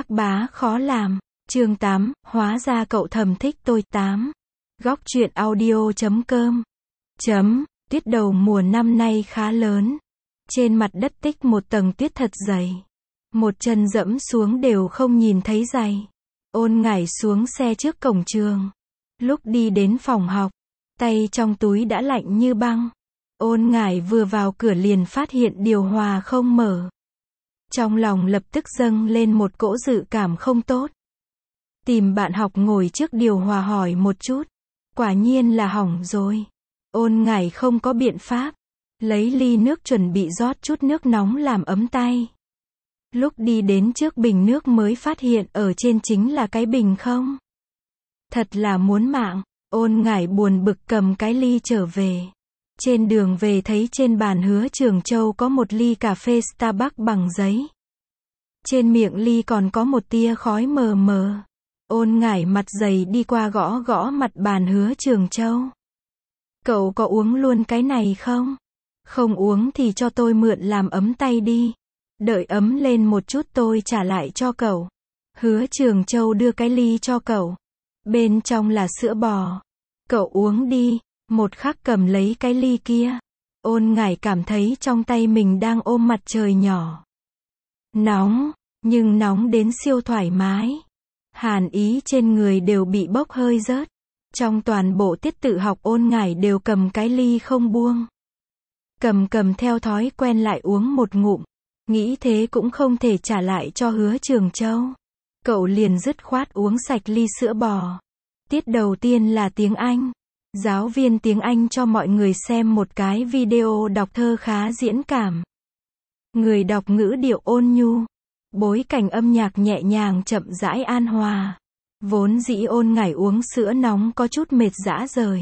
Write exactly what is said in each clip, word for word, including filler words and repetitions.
Các bá khó làm. Chương tám, hóa ra cậu thầm thích tôi. tám. Góc truyện audio chấm com. Chấm, tuyết đầu mùa năm nay khá lớn. Trên mặt đất tích một tầng tuyết thật dày. Một chân dẫm xuống đều không nhìn thấy giày. Ôn Ngải xuống xe trước cổng trường. Lúc đi đến phòng học, tay trong túi đã lạnh như băng. Ôn Ngải vừa vào cửa liền phát hiện điều hòa không mở. Trong lòng lập tức dâng lên một cỗ dự cảm không tốt. Tìm bạn học ngồi trước điều hòa hỏi một chút. Quả nhiên là hỏng rồi. Ôn Ngải không có biện pháp. Lấy ly nước chuẩn bị rót chút nước nóng làm ấm tay. Lúc đi đến trước bình nước mới phát hiện ở trên chính là cái bình không. Thật là muốn mạng. Ôn Ngải buồn bực cầm cái ly trở về. Trên đường về thấy trên bàn Hứa Trường Châu có một ly cà phê Starbucks bằng giấy. Trên miệng ly còn có một tia khói mờ mờ. Ôn Ngải mặt dày đi qua gõ gõ mặt bàn Hứa Trường Châu. Cậu có uống luôn cái này không? Không uống thì cho tôi mượn làm ấm tay đi. Đợi ấm lên một chút tôi trả lại cho cậu. Hứa Trường Châu đưa cái ly cho cậu. Bên trong là sữa bò. Cậu uống đi. Một khắc cầm lấy cái ly kia. Ôn Ngải cảm thấy trong tay mình đang ôm mặt trời nhỏ. Nóng, nhưng nóng đến siêu thoải mái. Hàn ý trên người đều bị bốc hơi rớt. Trong toàn bộ tiết tự học Ôn Ngải đều cầm cái ly không buông. Cầm cầm theo thói quen lại uống một ngụm. Nghĩ thế cũng không thể trả lại cho Hứa Trường Châu. Cậu liền dứt khoát uống sạch ly sữa bò. Tiết đầu tiên là tiếng Anh. Giáo viên tiếng Anh cho mọi người xem một cái video đọc thơ khá diễn cảm. Người đọc ngữ điệu ôn nhu. Bối cảnh âm nhạc nhẹ nhàng chậm rãi an hòa. Vốn dĩ Ôn Ngải uống sữa nóng có chút mệt rã rời.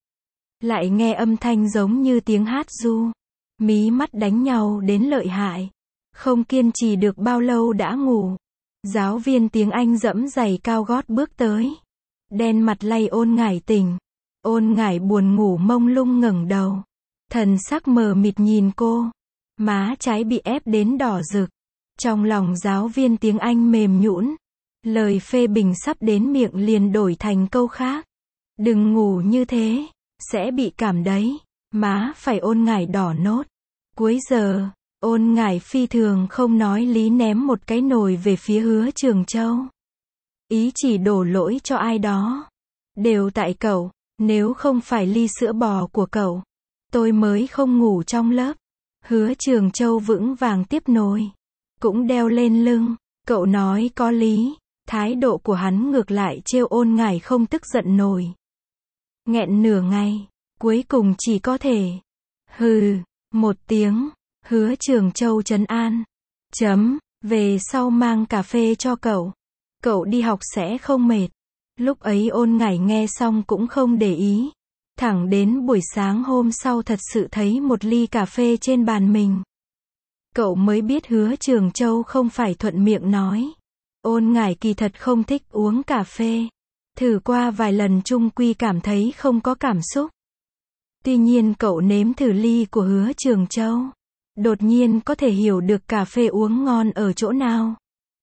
Lại nghe âm thanh giống như tiếng hát ru. Mí mắt đánh nhau đến lợi hại. Không kiên trì được bao lâu đã ngủ. Giáo viên tiếng Anh dẫm giày cao gót bước tới. Đen mặt lay Ôn Ngải tỉnh. Ôn Ngải buồn ngủ mông lung ngẩng đầu. Thần sắc mờ mịt nhìn cô. Má trái bị ép đến đỏ rực. Trong lòng giáo viên tiếng Anh mềm nhũn. Lời phê bình sắp đến miệng liền đổi thành câu khác. Đừng ngủ như thế. Sẽ bị cảm đấy. Má phải Ôn Ngải đỏ nốt. Cuối giờ, Ôn Ngải phi thường không nói lý ném một cái nồi về phía Hứa Trường Châu. Ý chỉ đổ lỗi cho ai đó. Đều tại cậu. Nếu không phải ly sữa bò của cậu, tôi mới không ngủ trong lớp. Hứa Trường Châu vững vàng tiếp nồi. Cũng đeo lên lưng. Cậu nói có lý. Thái độ của hắn ngược lại trêu Ôn Ngải không tức giận nổi. Nghẹn nửa ngày. Cuối cùng chỉ có thể. Hừ. Một tiếng. Hứa Trường Châu trấn an. Chấm. Về sau mang cà phê cho cậu. Cậu đi học sẽ không mệt. Lúc ấy Ôn Ngải nghe xong cũng không để ý. Thẳng đến buổi sáng hôm sau thật sự thấy một ly cà phê trên bàn mình. Cậu mới biết Hứa Trường Châu không phải thuận miệng nói. Ôn Ngải kỳ thật không thích uống cà phê. Thử qua vài lần chung quy cảm thấy không có cảm xúc. Tuy nhiên cậu nếm thử ly của Hứa Trường Châu. Đột nhiên có thể hiểu được cà phê uống ngon ở chỗ nào.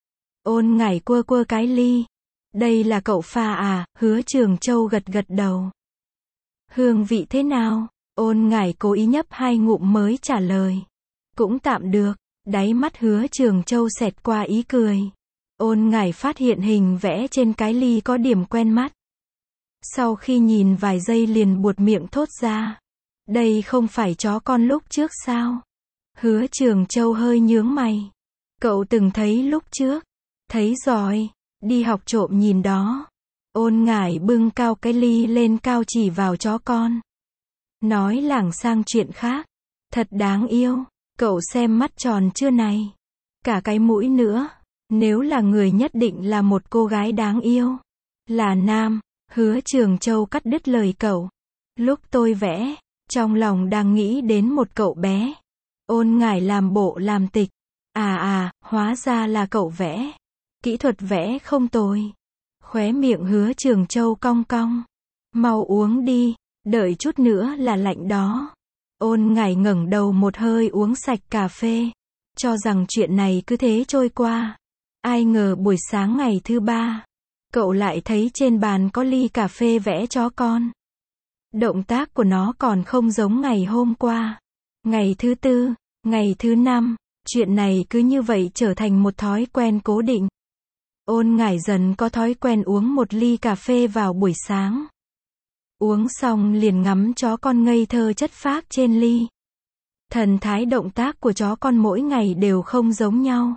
Ôn Ngải quơ quơ cái ly. Đây là cậu pha à? Hứa Trường Châu gật gật đầu. Hương vị thế nào? Ôn Ngải cố ý nhấp hai ngụm mới trả lời. Cũng tạm được. Đáy mắt Hứa Trường Châu xẹt qua ý cười. Ôn Ngải phát hiện hình vẽ trên cái ly có điểm quen mắt. Sau khi nhìn vài giây liền buột miệng thốt ra. Đây không phải chó con lúc trước sao? Hứa Trường Châu hơi nhướng mày. Cậu từng thấy lúc trước. Thấy rồi. Đi học trộm nhìn đó. Ôn Ngải bưng cao cái ly lên cao chỉ vào chó con. Nói lảng sang chuyện khác. Thật đáng yêu. Cậu xem mắt tròn chưa này. Cả cái mũi nữa. Nếu là người nhất định là một cô gái đáng yêu. Là nam. Hứa Trường Châu cắt đứt lời cậu. Lúc tôi vẽ. Trong lòng đang nghĩ đến một cậu bé. Ôn Ngải làm bộ làm tịch. À à, hóa ra là cậu vẽ. Kỹ thuật vẽ không tồi. Khóe miệng Hứa Trường Châu cong cong. Mau uống đi, đợi chút nữa là lạnh đó. Ôn Ngải ngẩng đầu một hơi uống sạch cà phê. Cho rằng chuyện này cứ thế trôi qua. Ai ngờ buổi sáng ngày thứ ba, cậu lại thấy trên bàn có ly cà phê vẽ chó con. Động tác của nó còn không giống ngày hôm qua. Ngày thứ tư, ngày thứ năm, chuyện này cứ như vậy trở thành một thói quen cố định. Ôn Ngải dần có thói quen uống một ly cà phê vào buổi sáng. Uống xong liền ngắm chó con ngây thơ chất phác trên ly. Thần thái động tác của chó con mỗi ngày đều không giống nhau.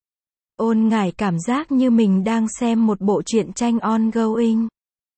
Ôn Ngải cảm giác như mình đang xem một bộ truyện tranh ongoing.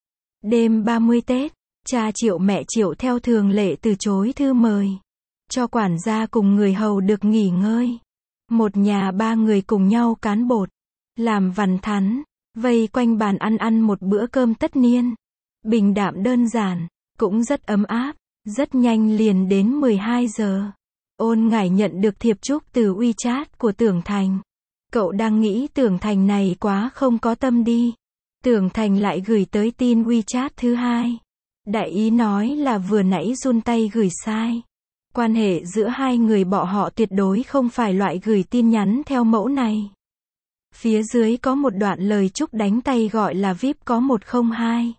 Đêm ba mươi Tết, cha Triệu mẹ Triệu theo thường lệ từ chối thư mời. Cho quản gia cùng người hầu được nghỉ ngơi. Một nhà ba người cùng nhau cán bột, làm vằn thắn, vây quanh bàn ăn ăn một bữa cơm tất niên. Bình đạm đơn giản, cũng rất ấm áp. Rất nhanh liền đến mười hai giờ. Ôn Ngải nhận được thiệp chúc từ WeChat của Tưởng Thành. Cậu đang nghĩ Tưởng Thành này quá không có tâm đi. Tưởng Thành lại gửi tới tin WeChat thứ hai. Đại ý nói là vừa nãy run tay gửi sai. Quan hệ giữa hai người bọn họ tuyệt đối không phải loại gửi tin nhắn theo mẫu này. Phía dưới có một đoạn lời chúc đánh tay gọi là vi ai pi có một không hai.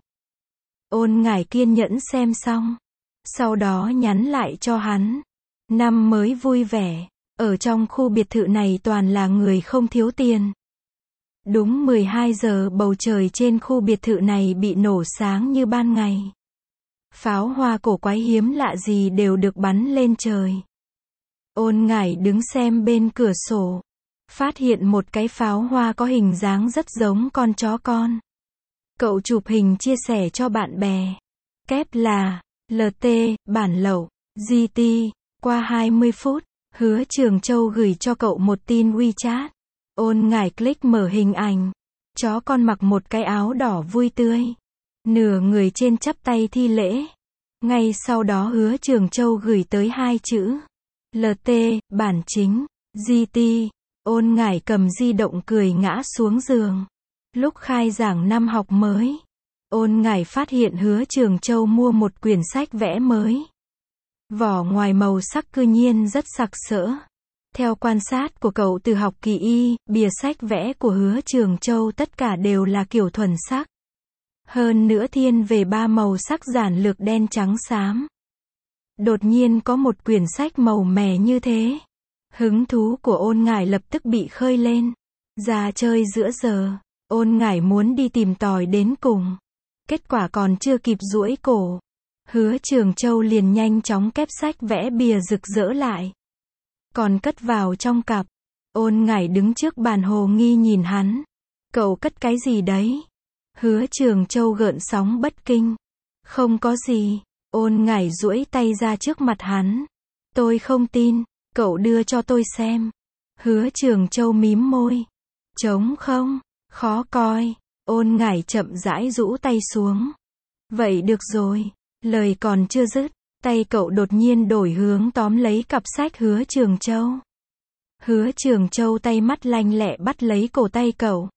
Ôn Ngải kiên nhẫn xem xong. Sau đó nhắn lại cho hắn. Năm mới vui vẻ. Ở trong khu biệt thự này toàn là người không thiếu tiền. Đúng mười hai giờ bầu trời trên khu biệt thự này bị nổ sáng như ban ngày. Pháo hoa cổ quái hiếm lạ gì đều được bắn lên trời. Ôn Ngải đứng xem bên cửa sổ. Phát hiện một cái pháo hoa có hình dáng rất giống con chó con. Cậu chụp hình chia sẻ cho bạn bè. Kép là lờ tê, bản lậu, giê tê. Qua hai mươi phút, Hứa Trường Châu gửi cho cậu một tin WeChat. Ôn Ngải click mở hình ảnh. Chó con mặc một cái áo đỏ vui tươi. Nửa người trên chắp tay thi lễ. Ngay sau đó Hứa Trường Châu gửi tới hai chữ. lờ tê, bản chính, giê tê. Ôn Ngải cầm di động cười ngã xuống giường. Lúc khai giảng năm học mới, Ôn Ngải phát hiện Hứa Trường Châu mua một quyển sách vẽ mới. Vỏ ngoài màu sắc cư nhiên rất sặc sỡ. Theo quan sát của cậu từ học kỳ y, bìa sách vẽ của Hứa Trường Châu tất cả đều là kiểu thuần sắc. Hơn nữa thiên về ba màu sắc giản lược đen trắng xám. Đột nhiên có một quyển sách màu mè như thế. Hứng thú của Ôn Ngải lập tức bị khơi lên. Ra chơi giữa giờ, Ôn Ngải muốn đi tìm tòi đến cùng. Kết quả còn chưa kịp duỗi cổ. Hứa Trường Châu liền nhanh chóng kép sách vẽ bìa rực rỡ lại. Còn cất vào trong cặp. Ôn Ngải đứng trước bàn hồ nghi nhìn hắn. Cậu cất cái gì đấy? Hứa Trường Châu gợn sóng bất kinh. Không có gì. Ôn Ngải duỗi tay ra trước mặt hắn. Tôi không tin. Cậu đưa cho tôi xem. Hứa Trường Châu mím môi. Trống không? Khó coi. Ôn Ngải chậm rãi rũ tay xuống. Vậy được rồi. Lời còn chưa dứt, tay cậu đột nhiên đổi hướng tóm lấy cặp sách Hứa Trường Châu. Hứa Trường Châu tay mắt lanh lẹ bắt lấy cổ tay cậu.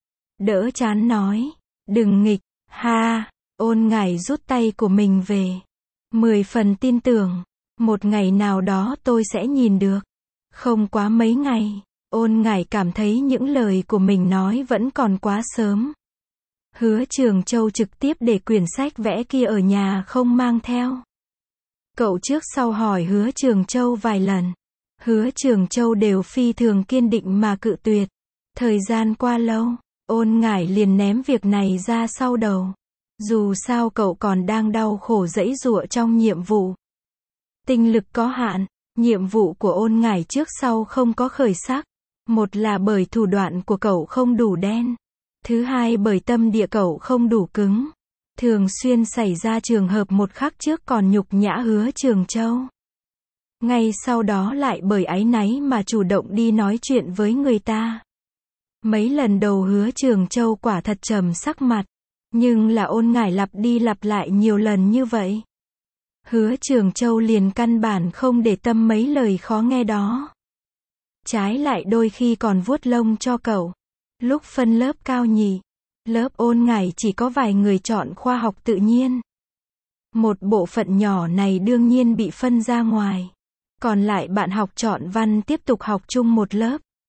Đỡ chán nói. Đừng nghịch, ha. Ôn Ngải rút tay của mình về. Mười phần tin tưởng. Một ngày nào đó tôi sẽ nhìn được. Không quá mấy ngày. Ôn Ngải cảm thấy những lời của mình nói vẫn còn quá sớm. Hứa Trường Châu trực tiếp để quyển sách vẽ kia ở nhà không mang theo. Cậu trước sau hỏi Hứa Trường Châu vài lần. Hứa Trường Châu đều phi thường kiên định mà cự tuyệt. Thời gian qua lâu, Ôn Ngải liền ném việc này ra sau đầu. Dù sao cậu còn đang đau khổ giãy giụa trong nhiệm vụ. Tinh lực có hạn, nhiệm vụ của Ôn Ngải trước sau không có khởi sắc. Một là bởi thủ đoạn của cậu không đủ đen. Thứ hai bởi tâm địa cậu không đủ cứng. Thường xuyên xảy ra trường hợp một khắc trước còn nhục nhã Hứa Trường Châu. Ngay sau đó lại bởi áy náy mà chủ động đi nói chuyện với người ta. Mấy lần đầu Hứa Trường Châu quả thật trầm sắc mặt. Nhưng là Ôn Ngải lặp đi lặp lại nhiều lần như vậy. Hứa Trường Châu liền căn bản không để tâm mấy lời khó nghe đó. Trái lại đôi khi còn vuốt lông cho cậu. Lúc phân lớp cao nhì, lớp Ôn Ngải chỉ có vài người chọn khoa học tự nhiên. Một bộ phận nhỏ này đương nhiên bị phân ra ngoài. Còn lại bạn học chọn văn tiếp tục học chung một lớp.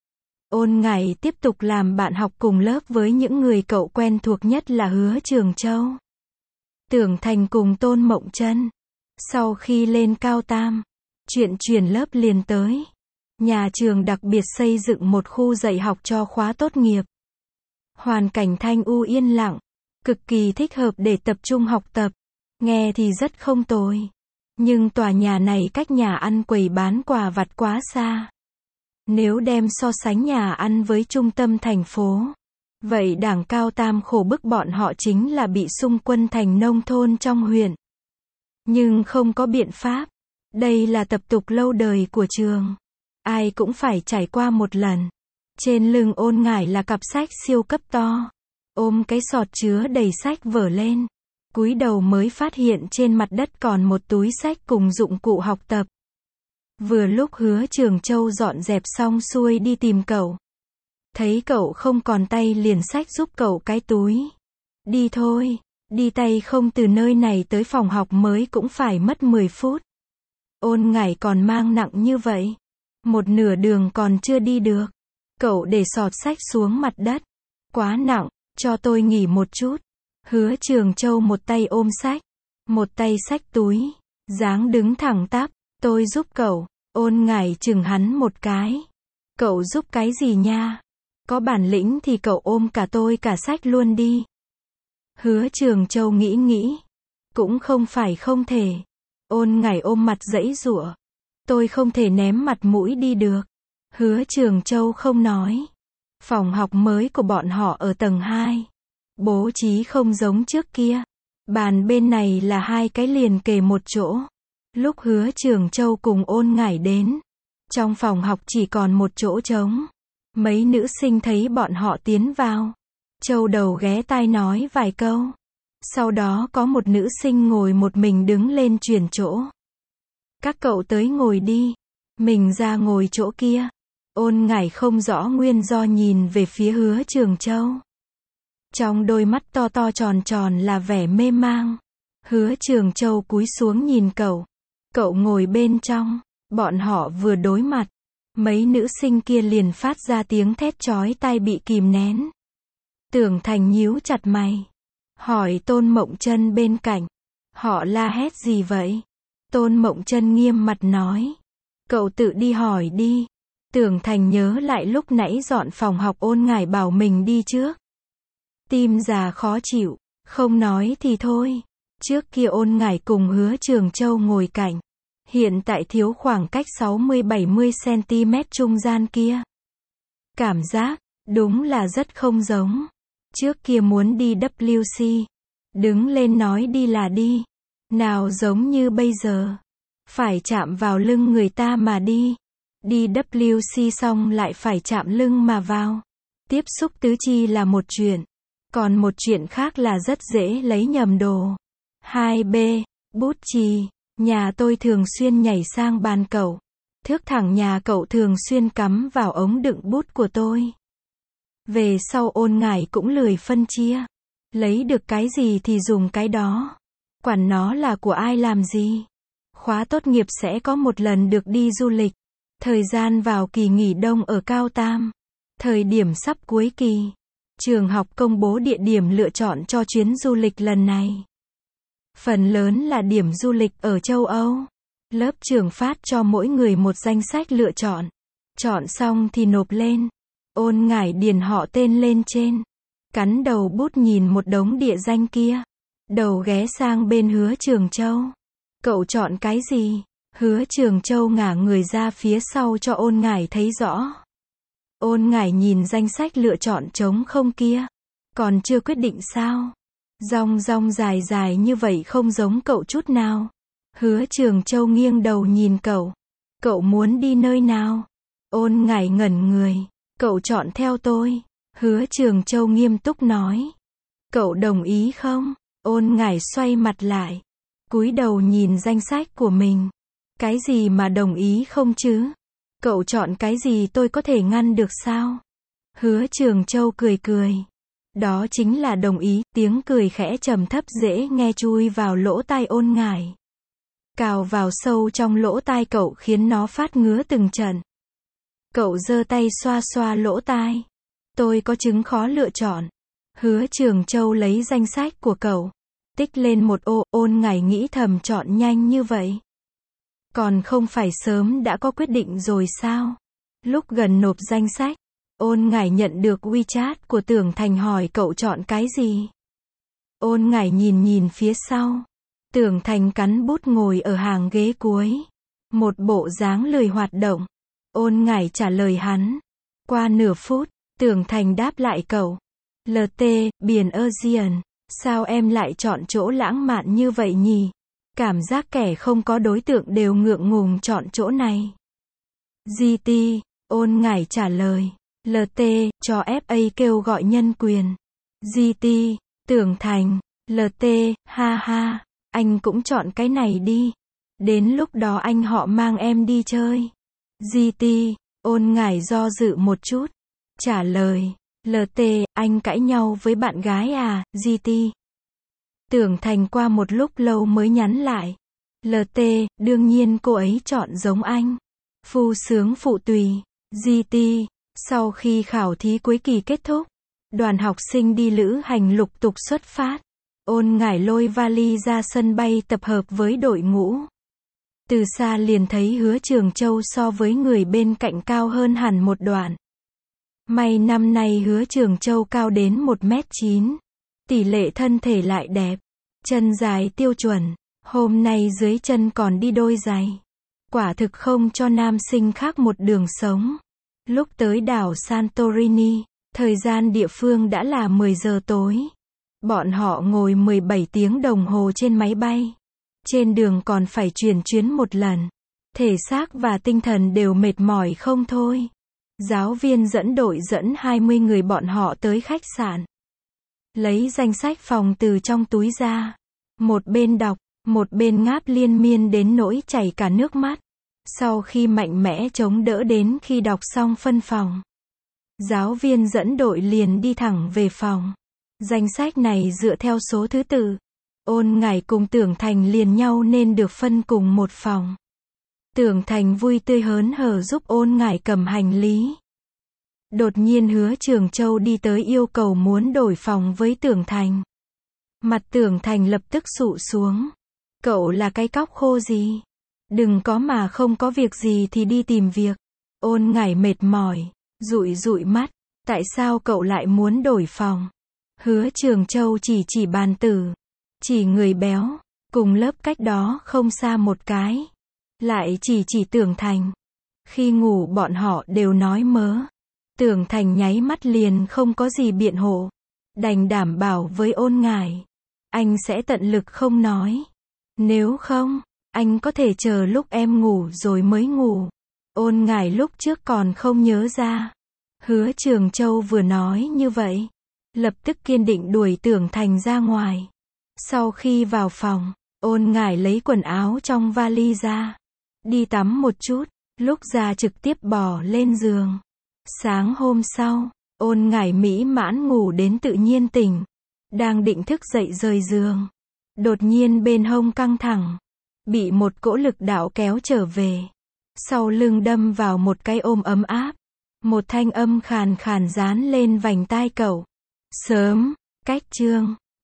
Ôn Ngải tiếp tục làm bạn học cùng lớp với những người cậu quen thuộc nhất là Hứa Trường Châu, Tưởng Thành cùng Tôn Mộng Chân. Sau khi lên cao tam, chuyện chuyển lớp liền tới. Nhà trường đặc biệt xây dựng một khu dạy học cho khóa tốt nghiệp. Hoàn cảnh thanh u yên lặng, cực kỳ thích hợp để tập trung học tập. Nghe thì rất không tồi. Nhưng tòa nhà này cách nhà ăn quầy bán quà vặt quá xa. Nếu đem so sánh nhà ăn với trung tâm thành phố, vậy đảng cao tam khổ bức bọn họ chính là bị xung quân thành nông thôn trong huyện. Nhưng không có biện pháp. Đây là tập tục lâu đời của trường. Ai cũng phải trải qua một lần. Trên lưng Ôn Ngải là cặp sách siêu cấp to. Ôm cái sọt chứa đầy sách vở lên. Cúi đầu mới phát hiện trên mặt đất còn một túi sách cùng dụng cụ học tập. Vừa lúc Hứa Trường Châu dọn dẹp xong xuôi đi tìm cậu. Thấy cậu không còn tay liền xách giúp cậu cái túi. Đi thôi, đi tay không từ nơi này tới phòng học mới cũng phải mất mười phút. Ôn Ngải còn mang nặng như vậy. Một nửa đường còn chưa đi được. Cậu để sọt sách xuống mặt đất. Quá nặng, cho tôi nghỉ một chút. Hứa Trường Châu một tay ôm sách, một tay xách túi, dáng đứng thẳng tắp. Tôi giúp cậu. Ôn Ngải chừng hắn một cái. Cậu giúp cái gì nha? Có bản lĩnh thì cậu ôm cả tôi cả sách luôn đi. Hứa Trường Châu nghĩ nghĩ. Cũng không phải không thể. Ôn Ngải ôm mặt giãy giụa. Tôi không thể ném mặt mũi đi được. Hứa Trường Châu không nói. Phòng học mới của bọn họ ở tầng hai. Bố trí không giống trước kia. Bàn bên này là hai cái liền kề một chỗ. Lúc Hứa Trường Châu cùng Ôn Ngải đến, trong phòng học chỉ còn một chỗ trống. Mấy nữ sinh thấy bọn họ tiến vào. Châu đầu ghé tai nói vài câu. Sau đó có một nữ sinh ngồi một mình đứng lên chuyển chỗ. Các cậu tới ngồi đi. Mình ra ngồi chỗ kia. Ôn Ngải không rõ nguyên do nhìn về phía Hứa Trường Châu. Trong đôi mắt to to tròn tròn là vẻ mê mang. Hứa Trường Châu cúi xuống nhìn cậu. Cậu ngồi bên trong. Bọn họ vừa đối mặt. Mấy nữ sinh kia liền phát ra tiếng thét chói tai bị kìm nén. Tưởng Thành nhíu chặt mày. Hỏi Tôn Mộng Chân bên cạnh. Họ la hét gì vậy? Tôn Mộng Chân nghiêm mặt nói. Cậu tự đi hỏi đi. Tưởng Thành nhớ lại lúc nãy dọn phòng học Ôn Ngải bảo mình đi trước. Tim già khó chịu. Không nói thì thôi. Trước kia Ôn Ngải cùng Hứa Trường Châu ngồi cạnh. Hiện tại thiếu khoảng cách sáu mươi bảy mươi xăng-ti-mét trung gian kia. Cảm giác, đúng là rất không giống. Trước kia muốn đi W C. Đứng lên nói đi là đi. Nào giống như bây giờ. Phải chạm vào lưng người ta mà đi. Đi W C xong lại phải chạm lưng mà vào. Tiếp xúc tứ chi là một chuyện. Còn một chuyện khác là rất dễ lấy nhầm đồ. hai B. Bút chì. Nhà tôi thường xuyên nhảy sang bàn cậu. Thước thẳng nhà cậu thường xuyên cắm vào ống đựng bút của tôi. Về sau Ôn Ngải cũng lười phân chia. Lấy được cái gì thì dùng cái đó. Quản nó là của ai làm gì. Khóa tốt nghiệp sẽ có một lần được đi du lịch. Thời gian vào kỳ nghỉ đông ở cao tam. Thời điểm sắp cuối kỳ. Trường học công bố địa điểm lựa chọn cho chuyến du lịch lần này. Phần lớn là điểm du lịch ở châu Âu. Lớp trưởng phát cho mỗi người một danh sách lựa chọn. Chọn xong thì nộp lên. Ôn Ngải điền họ tên lên trên. Cắn đầu bút nhìn một đống địa danh kia. Đầu ghé sang bên Hứa Trường Châu. Cậu chọn cái gì? Hứa Trường Châu ngả người ra phía sau cho Ôn Ngải thấy rõ. Ôn Ngải nhìn danh sách lựa chọn trống không kia. Còn chưa quyết định sao? Rong rong dài dài như vậy không giống cậu chút nào. Hứa Trường Châu nghiêng đầu nhìn cậu. Cậu muốn đi nơi nào? Ôn Ngải ngẩn người. Cậu chọn theo tôi. Hứa Trường Châu nghiêm túc nói. Cậu đồng ý không? Ôn Ngải xoay mặt lại. Cúi đầu nhìn danh sách của mình. Cái gì mà đồng ý không chứ? Cậu chọn cái gì tôi có thể ngăn được sao? Hứa Trường Châu cười cười. Đó chính là đồng ý. Tiếng cười khẽ trầm thấp dễ nghe chui vào lỗ tai Ôn Ngải. Cào vào sâu trong lỗ tai cậu khiến nó phát ngứa từng trận. Cậu giơ tay xoa xoa lỗ tai. Tôi có chứng khó lựa chọn. Hứa Trường Châu lấy danh sách của cậu. Tích lên một ô, Ôn Ngải nghĩ thầm chọn nhanh như vậy. Còn không phải sớm đã có quyết định rồi sao? Lúc gần nộp danh sách, Ôn Ngải nhận được WeChat của Tưởng Thành hỏi cậu chọn cái gì. Ôn Ngải nhìn nhìn phía sau. Tưởng Thành cắn bút ngồi ở hàng ghế cuối. Một bộ dáng lười hoạt động. Ôn Ngải trả lời hắn. Qua nửa phút, Tưởng Thành đáp lại cậu. lờ tê, biển Aegean. Sao em lại chọn chỗ lãng mạn như vậy nhỉ? Cảm giác kẻ không có đối tượng đều ngượng ngùng chọn chỗ này. giê tê, Ôn Ngải trả lời. lờ tê, cho ép a kêu gọi nhân quyền. giê tê, Tưởng Thành. lờ tê, ha ha, anh cũng chọn cái này đi. Đến lúc đó anh họ mang em đi chơi. giê tê, Ôn Ngải do dự một chút. Trả lời. lờ tê, anh cãi nhau với bạn gái à, giê tê. Tưởng Thành qua một lúc lâu mới nhắn lại. lờ tê, đương nhiên cô ấy chọn giống anh. Phu sướng phụ tùy. giê tê, sau khi khảo thí cuối kỳ kết thúc, đoàn học sinh đi lữ hành lục tục xuất phát. Ôn Ngải lôi vali ra sân bay tập hợp với đội ngũ. Từ xa liền thấy Hứa Trường Châu so với người bên cạnh cao hơn hẳn một đoạn. May năm nay Hứa Trường Châu cao đến một mét chín. Tỷ lệ thân thể lại đẹp. Chân dài tiêu chuẩn. Hôm nay dưới chân còn đi đôi giày. Quả thực không cho nam sinh khác một đường sống. Lúc tới đảo Santorini, thời gian địa phương đã là mười giờ tối. Bọn họ ngồi mười bảy tiếng đồng hồ trên máy bay. Trên đường còn phải chuyển chuyến một lần. Thể xác và tinh thần đều mệt mỏi không thôi. Giáo viên dẫn đội dẫn hai mươi người bọn họ tới khách sạn. Lấy danh sách phòng từ trong túi ra. Một bên đọc, một bên ngáp liên miên đến nỗi chảy cả nước mắt. Sau khi mạnh mẽ chống đỡ đến khi đọc xong phân phòng, giáo viên dẫn đội liền đi thẳng về phòng. Danh sách này dựa theo số thứ tự. Ôn Ngải cùng Tưởng Thành liền nhau nên được phân cùng một phòng. Tưởng Thành vui tươi hớn hở giúp Ôn Ngải cầm hành lý. Đột nhiên Hứa Trường Châu đi tới yêu cầu muốn đổi phòng với Tưởng Thành. Mặt Tưởng Thành lập tức sụ xuống. Cậu là cái cóc khô gì? Đừng có mà không có việc gì thì đi tìm việc. Ôn Ngải mệt mỏi, dụi dụi mắt. Tại sao cậu lại muốn đổi phòng? Hứa Trường Châu chỉ chỉ bàn tử. Chỉ người béo. Cùng lớp cách đó không xa một cái. Lại chỉ chỉ Tưởng Thành. Khi ngủ bọn họ đều nói mớ. Tưởng Thành nháy mắt liền không có gì biện hộ. Đành đảm bảo với Ôn Ngải. Anh sẽ tận lực không nói. Nếu không, anh có thể chờ lúc em ngủ rồi mới ngủ. Ôn Ngải lúc trước còn không nhớ ra. Hứa Trường Châu vừa nói như vậy. Lập tức kiên định đuổi Tưởng Thành ra ngoài. Sau khi vào phòng, Ôn Ngải lấy quần áo trong vali ra. Đi tắm một chút, lúc ra trực tiếp bò lên giường. Sáng hôm sau, Ôn Ngải mỹ mãn ngủ đến tự nhiên tỉnh. Đang định thức dậy rời giường. Đột nhiên bên hông căng thẳng. Bị một cỗ lực đạo kéo trở về. Sau lưng đâm vào một cái ôm ấm áp. Một thanh âm khàn khàn dán lên vành tai cậu. Sớm, cách chương.